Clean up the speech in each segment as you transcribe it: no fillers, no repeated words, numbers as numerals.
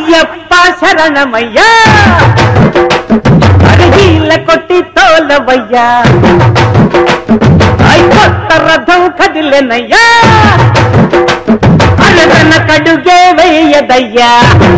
అయ్యప్ప శరణమయ్యా అరగీల కొట్టి తోలవయ్యా కొత్త రథం కదిలెనయ్యా అలగన కడుగే వేయదయ్యా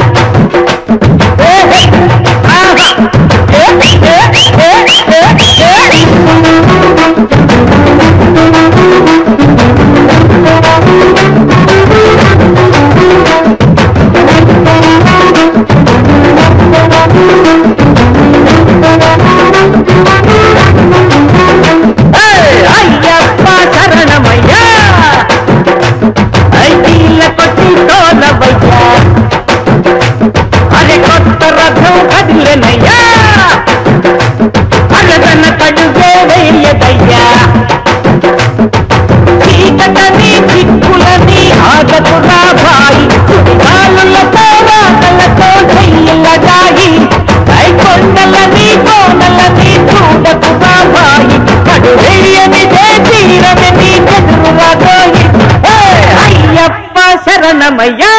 శరణమయ్యా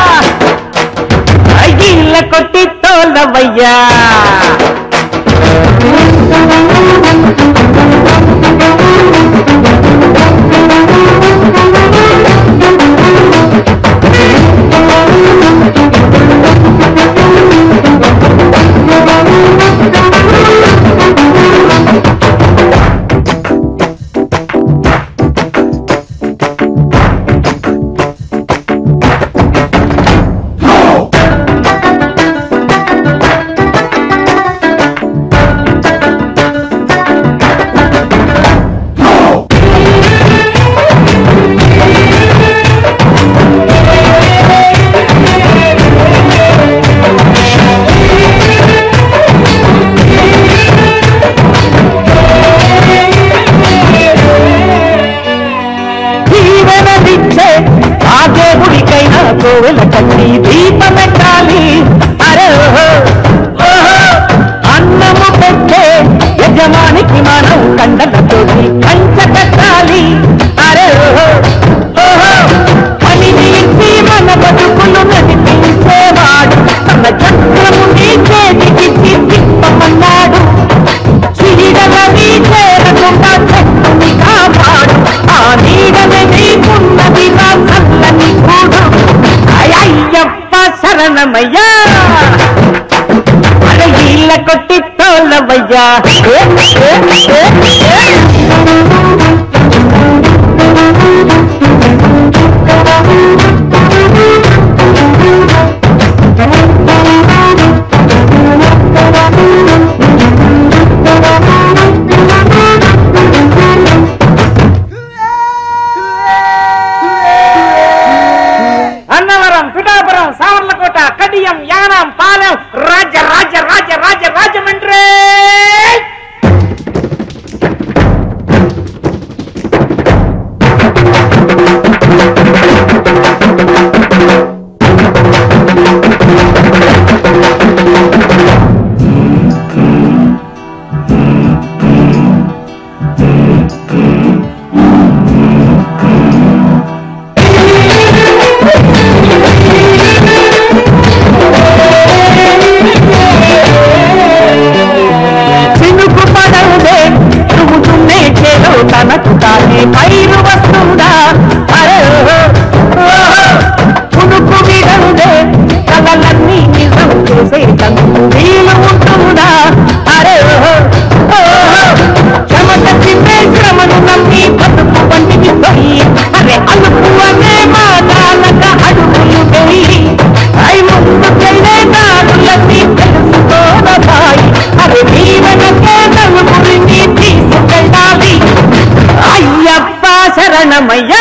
అయ్యిల కొట్టి తోలవయ్యా కోవెల కట్టి దీపమెట్టాలి అరే అన్నము పెట్టే యజమానికి మనం కండలతోటి కంచ కట్టాలి అరే పనిని ఇచ్చి మన బతుకులు నడిపించేవాడు తన చక్రము నీ చేతికి తిప్పమన్నాడు చీడలని చేరకుండా చెట్టుని కాపాడు ఆ నీడని నీకున్నది నా చల్లని కూడు అయ్యప్ప శరణమయ్యా అరగీల కొట్టి తోలవయ్యా సావర్లకోట కడియం యానం పాలెం రాజ రాజ రాజ రాజ రాజమండ్రి తనకు తానే పైరు వస్తుందా అరే పునుకు విడదే కలలన్నీ నిజం చేసే తనకు వీలు ఉంటుందా అరే క్షమత చిన్నే శ్రమను నమ్మి బతుకు వంటికి పోయి అరే అలుపు అనే మాటలక అడుగులు పోయి అయి ముందుకెళ్ళే దారులన్నీ తెలుసుకోనబాయి అరే జీవనకే నలుగురిని తీసుకెళ్ళాలి అయ్యప్ప శరణమయ్యా